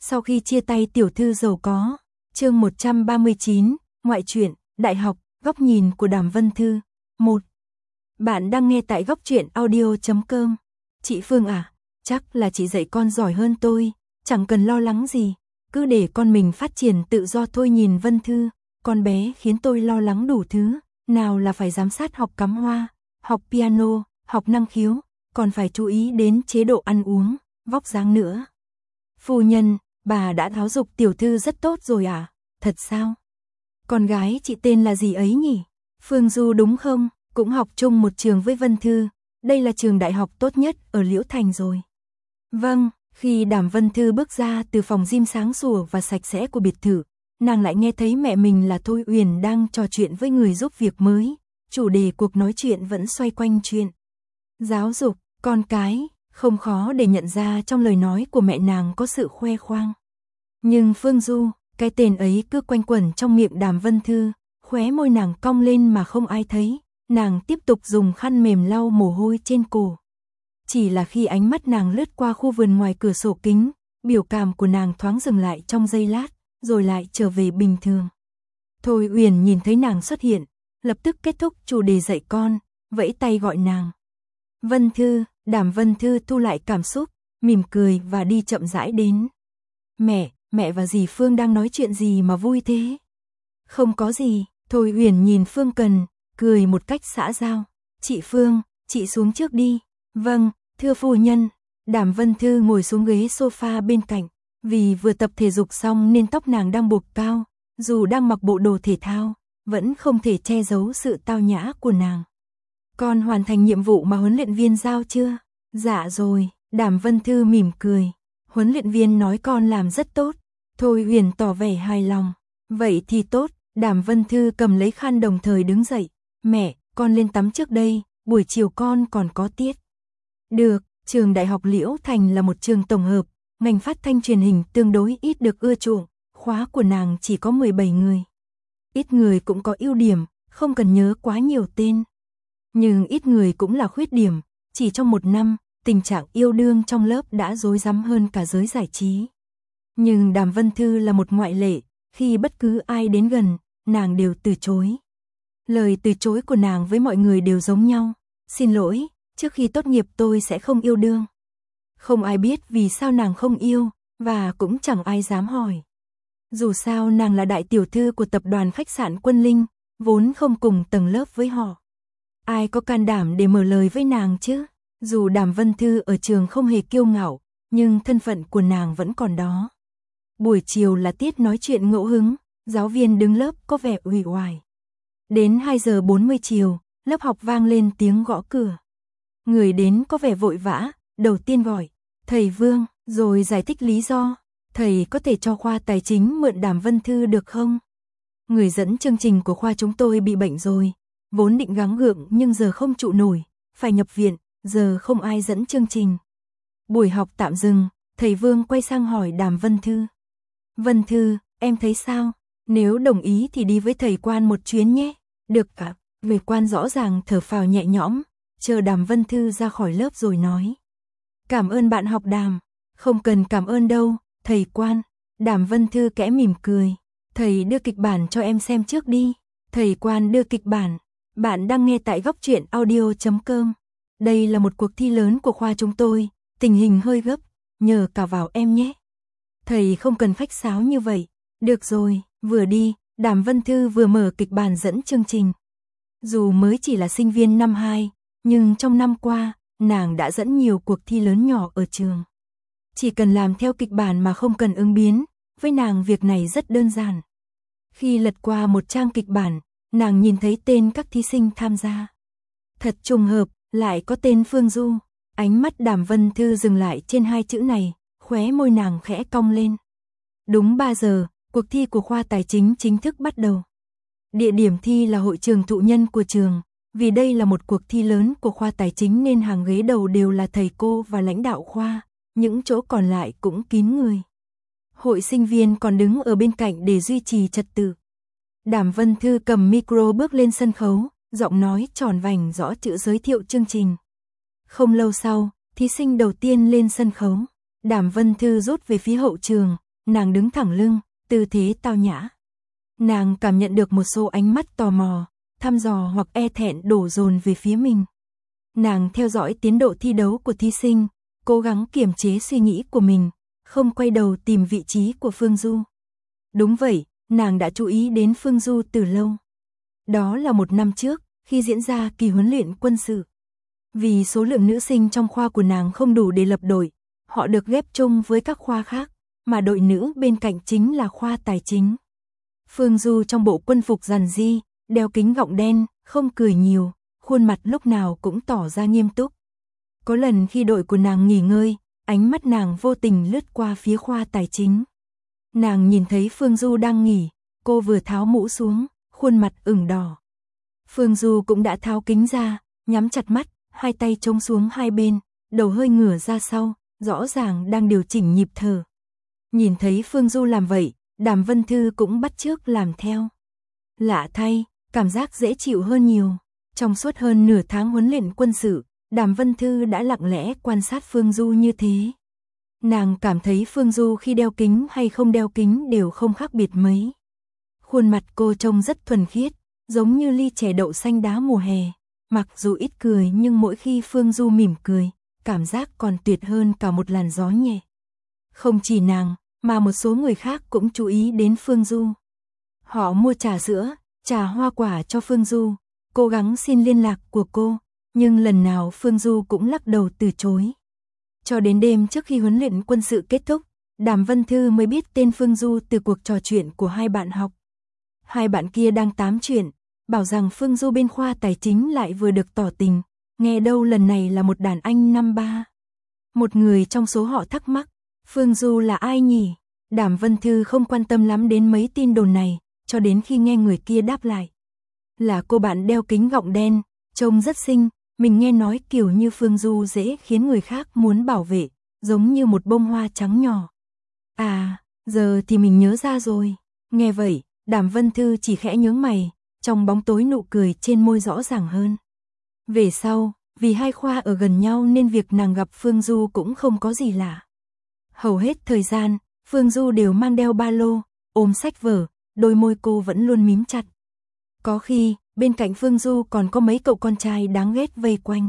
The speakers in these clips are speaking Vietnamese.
Sau khi chia tay tiểu thư giàu có. Chương 139, ngoại truyện, đại học, góc nhìn của Đàm Vân Thư. 1. Bạn đang nghe tại góc truyện audio.com. Chị Phương à, chắc là chị dạy con giỏi hơn tôi, chẳng cần lo lắng gì, cứ để con mình phát triển tự do thôi. Nhìn Vân Thư, con bé khiến tôi lo lắng đủ thứ, nào là phải giám sát học cắm hoa, học piano, học năng khiếu, còn phải chú ý đến chế độ ăn uống, vóc dáng nữa. Phu nhân, bà đã giáo dục tiểu thư rất tốt rồi à? Thật sao? Con gái chị tên là gì ấy nhỉ? Phương Du đúng không? Cũng học chung một trường với Vân Thư. Đây là trường đại học tốt nhất ở Liễu Thành rồi. Vâng, khi Đàm Vân Thư bước ra từ phòng gym sáng sủa và sạch sẽ của biệt thự, nàng lại nghe thấy mẹ mình là Thôi Uyển đang trò chuyện với người giúp việc mới. Chủ đề cuộc nói chuyện vẫn xoay quanh chuyện giáo dục con cái, không khó để nhận ra trong lời nói của mẹ nàng có sự khoe khoang. Nhưng Phương Du, cái tên ấy cứ quanh quẩn trong miệng Đàm Vân Thư, khóe môi nàng cong lên mà không ai thấy, nàng tiếp tục dùng khăn mềm lau mồ hôi trên cổ. Chỉ là khi ánh mắt nàng lướt qua khu vườn ngoài cửa sổ kính, biểu cảm của nàng thoáng dừng lại trong giây lát, rồi lại trở về bình thường. Thôi Uyển nhìn thấy nàng xuất hiện, lập tức kết thúc chủ đề dạy con, vẫy tay gọi nàng. Vân Thư. Đàm Vân Thư thu lại cảm xúc, mỉm cười và đi chậm rãi đến. Mẹ và dì Phương đang nói chuyện gì mà vui thế? Không có gì, Thôi Uyển nhìn Phương Cần, cười một cách xã giao. Chị Phương, chị xuống trước đi. Vâng, thưa phu nhân. Đàm Vân Thư ngồi xuống ghế sofa bên cạnh, vì vừa tập thể dục xong nên tóc nàng đang buộc cao, dù đang mặc bộ đồ thể thao, vẫn không thể che giấu sự tao nhã của nàng. Con hoàn thành nhiệm vụ mà huấn luyện viên giao chưa? Dạ rồi, Đàm Vân Thư mỉm cười. Huấn luyện viên nói con làm rất tốt. Thôi Uyển tỏ vẻ hài lòng. Vậy thì tốt, Đàm Vân Thư cầm lấy khăn đồng thời đứng dậy. Mẹ, con lên tắm trước đây, buổi chiều con còn có tiết. Được, trường Đại học Liễu Thành là một trường tổng hợp, ngành phát thanh truyền hình tương đối ít được ưa chuộng, khóa của nàng chỉ có 17 người. Ít người cũng có ưu điểm, không cần nhớ quá nhiều tên. Nhưng ít người cũng là khuyết điểm, chỉ trong một năm, tình trạng yêu đương trong lớp đã rối rắm hơn cả giới giải trí. Nhưng Đàm Vân Thư là một ngoại lệ, khi bất cứ ai đến gần, nàng đều từ chối. Lời từ chối của nàng với mọi người đều giống nhau. Xin lỗi, trước khi tốt nghiệp tôi sẽ không yêu đương. Không ai biết vì sao nàng không yêu, và cũng chẳng ai dám hỏi. Dù sao nàng là đại tiểu thư của tập đoàn khách sạn Quân Linh, vốn không cùng tầng lớp với họ. Ai có can đảm để mở lời với nàng chứ? Dù Đàm Vân Thư ở trường không hề kiêu ngạo, nhưng thân phận của nàng vẫn còn đó. Buổi chiều là tiết nói chuyện ngẫu hứng, giáo viên đứng lớp có vẻ uể oải. Đến 2 giờ 40 chiều, lớp học vang lên tiếng gõ cửa. Người đến có vẻ vội vã, đầu tiên gọi, thầy Vương, rồi giải thích lý do. Thầy có thể cho khoa tài chính mượn Đàm Vân Thư được không? Người dẫn chương trình của khoa chúng tôi bị bệnh rồi. Vốn định gắng gượng nhưng giờ không trụ nổi, phải nhập viện, giờ không ai dẫn chương trình. Buổi học tạm dừng, thầy Vương quay sang hỏi Đàm Vân Thư. Vân Thư, em thấy sao? Nếu đồng ý thì đi với thầy Quan một chuyến nhé. Được ạ, về Quan rõ ràng thở phào nhẹ nhõm, chờ Đàm Vân Thư ra khỏi lớp rồi nói. Cảm ơn bạn học Đàm. Không cần cảm ơn đâu, thầy Quan. Đàm Vân Thư kẽ mỉm cười. Thầy đưa kịch bản cho em xem trước đi. Thầy Quan đưa kịch bản. Bạn đang nghe tại góc truyện audio.com. Đây là một cuộc thi lớn của khoa chúng tôi, tình hình hơi gấp, nhờ cả vào em nhé. Thầy không cần khách sáo như vậy. Được rồi, vừa đi, Đàm Vân Thư vừa mở kịch bản dẫn chương trình. Dù mới chỉ là sinh viên năm 2, nhưng trong năm qua, nàng đã dẫn nhiều cuộc thi lớn nhỏ ở trường. Chỉ cần làm theo kịch bản mà không cần ứng biến, với nàng việc này rất đơn giản. Khi lật qua một trang kịch bản, nàng nhìn thấy tên các thí sinh tham gia. Thật trùng hợp, lại có tên Phương Du. Ánh mắt Đàm Vân Thư dừng lại trên hai chữ này, khóe môi nàng khẽ cong lên. Đúng 3 giờ, cuộc thi của khoa tài chính chính thức bắt đầu. Địa điểm thi là hội trường thụ nhân của trường, vì đây là một cuộc thi lớn của khoa tài chính nên hàng ghế đầu đều là thầy cô và lãnh đạo khoa, những chỗ còn lại cũng kín người. Hội sinh viên còn đứng ở bên cạnh để duy trì trật tự. Đàm Vân Thư cầm micro bước lên sân khấu, giọng nói tròn vành rõ chữ giới thiệu chương trình. Không lâu sau, thí sinh đầu tiên lên sân khấu. Đàm Vân Thư rút về phía hậu trường, nàng đứng thẳng lưng, tư thế tao nhã. Nàng cảm nhận được một số ánh mắt tò mò, thăm dò hoặc e thẹn đổ dồn về phía mình. Nàng theo dõi tiến độ thi đấu của thí sinh, cố gắng kiềm chế suy nghĩ của mình, không quay đầu tìm vị trí của Phương Du. Đúng vậy, nàng đã chú ý đến Phương Du từ lâu. Đó là một năm trước, khi diễn ra kỳ huấn luyện quân sự. Vì số lượng nữ sinh trong khoa của nàng không đủ để lập đội, họ được ghép chung với các khoa khác, mà đội nữ bên cạnh chính là khoa tài chính. Phương Du trong bộ quân phục rằn ri, đeo kính gọng đen, không cười nhiều, khuôn mặt lúc nào cũng tỏ ra nghiêm túc. Có lần khi đội của nàng nghỉ ngơi, ánh mắt nàng vô tình lướt qua phía khoa tài chính. Nàng nhìn thấy Phương Du đang nghỉ, cô vừa tháo mũ xuống, khuôn mặt ửng đỏ. Phương Du cũng đã tháo kính ra, nhắm chặt mắt, hai tay chống xuống hai bên, đầu hơi ngửa ra sau, rõ ràng đang điều chỉnh nhịp thở. Nhìn thấy Phương Du làm vậy, Đàm Vân Thư cũng bắt chước làm theo. Lạ thay, cảm giác dễ chịu hơn nhiều. Trong suốt hơn nửa tháng huấn luyện quân sự, Đàm Vân Thư đã lặng lẽ quan sát Phương Du như thế. Nàng cảm thấy Phương Du khi đeo kính hay không đeo kính đều không khác biệt mấy. Khuôn mặt cô trông rất thuần khiết, giống như ly chè đậu xanh đá mùa hè. Mặc dù ít cười nhưng mỗi khi Phương Du mỉm cười, cảm giác còn tuyệt hơn cả một làn gió nhẹ. Không chỉ nàng, mà một số người khác cũng chú ý đến Phương Du. Họ mua trà sữa, trà hoa quả cho Phương Du, cố gắng xin liên lạc của cô, nhưng lần nào Phương Du cũng lắc đầu từ chối. Cho đến đêm trước khi huấn luyện quân sự kết thúc, Đàm Vân Thư mới biết tên Phương Du từ cuộc trò chuyện của hai bạn học. Hai bạn kia đang tám chuyện, bảo rằng Phương Du bên khoa tài chính lại vừa được tỏ tình, nghe đâu lần này là một đàn anh năm ba. Một người trong số họ thắc mắc, Phương Du là ai nhỉ? Đàm Vân Thư không quan tâm lắm đến mấy tin đồn này, cho đến khi nghe người kia đáp lại. Là cô bạn đeo kính gọng đen, trông rất xinh, mình nghe nói kiểu như Phương Du dễ khiến người khác muốn bảo vệ, giống như một bông hoa trắng nhỏ. À, giờ thì mình nhớ ra rồi. Nghe vậy, Đàm Vân Thư chỉ khẽ nhướng mày, trong bóng tối nụ cười trên môi rõ ràng hơn. Về sau, vì hai khoa ở gần nhau nên việc nàng gặp Phương Du cũng không có gì lạ. Hầu hết thời gian, Phương Du đều mang đeo ba lô, ôm sách vở, đôi môi cô vẫn luôn mím chặt. Có khi, bên cạnh Phương Du còn có mấy cậu con trai đáng ghét vây quanh.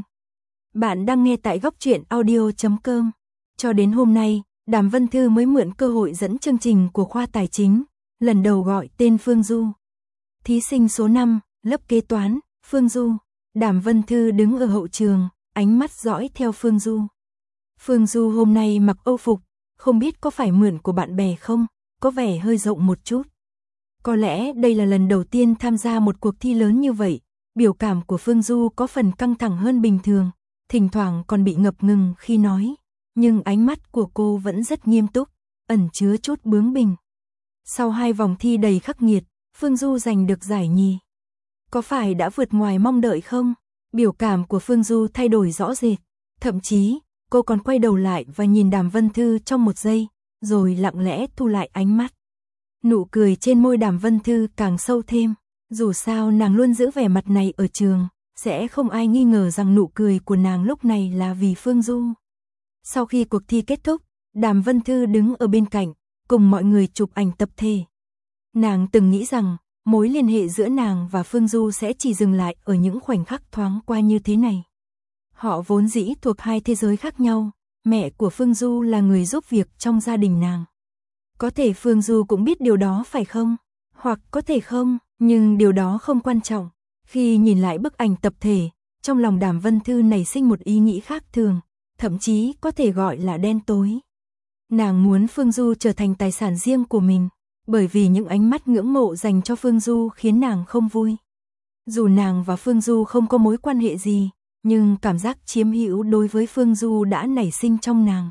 Bạn đang nghe tại Góc Truyện Audio.com. Cho đến hôm nay, Đàm Vân Thư mới mượn cơ hội dẫn chương trình của khoa tài chính, lần đầu gọi tên Phương Du. Thí sinh số 5, lớp kế toán, Phương Du. Đàm Vân Thư đứng ở hậu trường, ánh mắt dõi theo Phương Du. Phương Du hôm nay mặc âu phục, không biết có phải mượn của bạn bè không, có vẻ hơi rộng một chút. Có lẽ đây là lần đầu tiên tham gia một cuộc thi lớn như vậy, biểu cảm của Phương Du có phần căng thẳng hơn bình thường, thỉnh thoảng còn bị ngập ngừng khi nói, nhưng ánh mắt của cô vẫn rất nghiêm túc, ẩn chứa chút bướng bỉnh. Sau 2 vòng thi đầy khắc nghiệt, Phương Du giành được giải nhì. Có phải đã vượt ngoài mong đợi không? Biểu cảm của Phương Du thay đổi rõ rệt, thậm chí, cô còn quay đầu lại và nhìn Đàm Vân Thư trong một giây, rồi lặng lẽ thu lại ánh mắt. Nụ cười trên môi Đàm Vân Thư càng sâu thêm, dù sao nàng luôn giữ vẻ mặt này ở trường, sẽ không ai nghi ngờ rằng nụ cười của nàng lúc này là vì Phương Du. Sau khi cuộc thi kết thúc, Đàm Vân Thư đứng ở bên cạnh, cùng mọi người chụp ảnh tập thể. Nàng từng nghĩ rằng, mối liên hệ giữa nàng và Phương Du sẽ chỉ dừng lại ở những khoảnh khắc thoáng qua như thế này. Họ vốn dĩ thuộc hai thế giới khác nhau, mẹ của Phương Du là người giúp việc trong gia đình nàng. Có thể Phương Du cũng biết điều đó phải không? Hoặc có thể không, nhưng điều đó không quan trọng. Khi nhìn lại bức ảnh tập thể, trong lòng Đàm Vân Thư nảy sinh một ý nghĩ khác thường, thậm chí có thể gọi là đen tối. Nàng muốn Phương Du trở thành tài sản riêng của mình, bởi vì những ánh mắt ngưỡng mộ dành cho Phương Du khiến nàng không vui. Dù nàng và Phương Du không có mối quan hệ gì, nhưng cảm giác chiếm hữu đối với Phương Du đã nảy sinh trong nàng.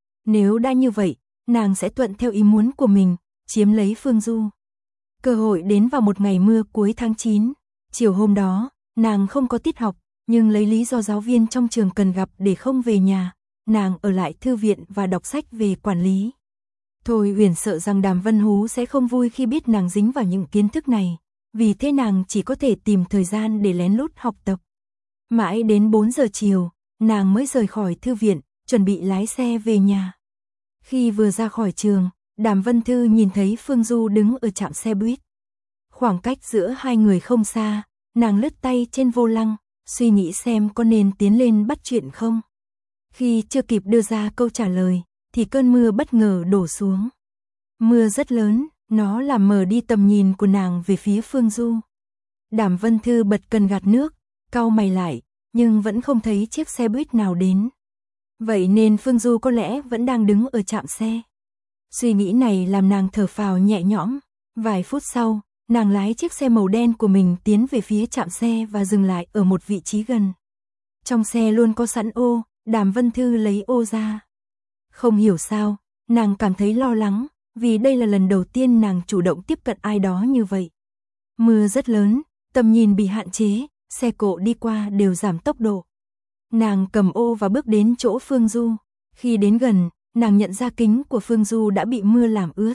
Nếu đã như vậy, nàng sẽ thuận theo ý muốn của mình, chiếm lấy Phương Du. Cơ hội đến vào một ngày mưa cuối tháng 9. Chiều hôm đó, nàng không có tiết học, nhưng lấy lý do giáo viên trong trường cần gặp để không về nhà, nàng ở lại thư viện và đọc sách về quản lý. Thôi Huyền sợ rằng Đàm Vân Hú sẽ không vui khi biết nàng dính vào những kiến thức này, vì thế nàng chỉ có thể tìm thời gian để lén lút học tập. Mãi đến 4 giờ chiều, nàng mới rời khỏi thư viện, chuẩn bị lái xe về nhà. Khi vừa ra khỏi trường, Đàm Vân Thư nhìn thấy Phương Du đứng ở trạm xe buýt. Khoảng cách giữa hai người không xa, nàng lướt tay trên vô lăng, suy nghĩ xem có nên tiến lên bắt chuyện không. Khi chưa kịp đưa ra câu trả lời, thì cơn mưa bất ngờ đổ xuống. Mưa rất lớn, nó làm mờ đi tầm nhìn của nàng về phía Phương Du. Đàm Vân Thư bật cần gạt nước, cau mày lại, nhưng vẫn không thấy chiếc xe buýt nào đến. Vậy nên Phương Du có lẽ vẫn đang đứng ở trạm xe. Suy nghĩ này làm nàng thở phào nhẹ nhõm. Vài phút sau, nàng lái chiếc xe màu đen của mình tiến về phía trạm xe và dừng lại ở một vị trí gần. Trong xe luôn có sẵn ô, Đàm Vân Thư lấy ô ra. Không hiểu sao, nàng cảm thấy lo lắng, vì đây là lần đầu tiên nàng chủ động tiếp cận ai đó như vậy. Mưa rất lớn, tầm nhìn bị hạn chế, xe cộ đi qua đều giảm tốc độ. Nàng cầm ô và bước đến chỗ Phương Du. Khi đến gần, nàng nhận ra kính của Phương Du đã bị mưa làm ướt.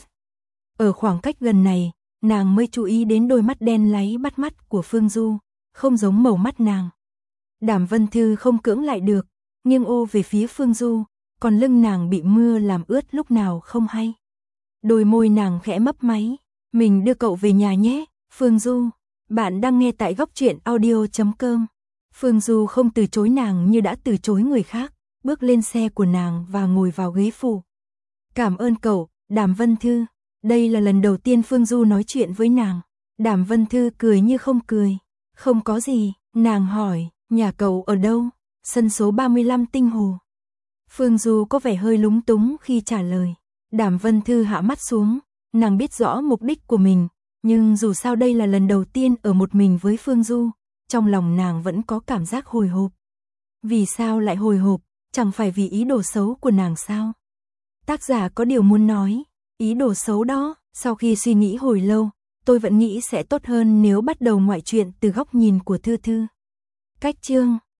Ở khoảng cách gần này, nàng mới chú ý đến đôi mắt đen láy bắt mắt của Phương Du, không giống màu mắt nàng. Đàm Vân Thư không cưỡng lại được, nghiêng ô về phía Phương Du, còn lưng nàng bị mưa làm ướt lúc nào không hay. Đôi môi nàng khẽ mấp máy, mình đưa cậu về nhà nhé, Phương Du. Bạn đang nghe tại góc truyện audio.com. Phương Du không từ chối nàng như đã từ chối người khác, bước lên xe của nàng và ngồi vào ghế phụ. Cảm ơn cậu, Đàm Vân Thư. Đây là lần đầu tiên Phương Du nói chuyện với nàng. Đàm Vân Thư cười như không cười. Không có gì, nàng hỏi, nhà cậu ở đâu? Sân số 35 Tinh Hồ. Phương Du có vẻ hơi lúng túng khi trả lời. Đàm Vân Thư hạ mắt xuống, nàng biết rõ mục đích của mình, nhưng dù sao đây là lần đầu tiên ở một mình với Phương Du, trong lòng nàng vẫn có cảm giác hồi hộp. Vì sao lại hồi hộp, chẳng phải vì ý đồ xấu của nàng sao? Tác giả có điều muốn nói, ý đồ xấu đó, sau khi suy nghĩ hồi lâu, tôi vẫn nghĩ sẽ tốt hơn nếu bắt đầu ngoại truyện từ góc nhìn của Thư Thư. Cách chương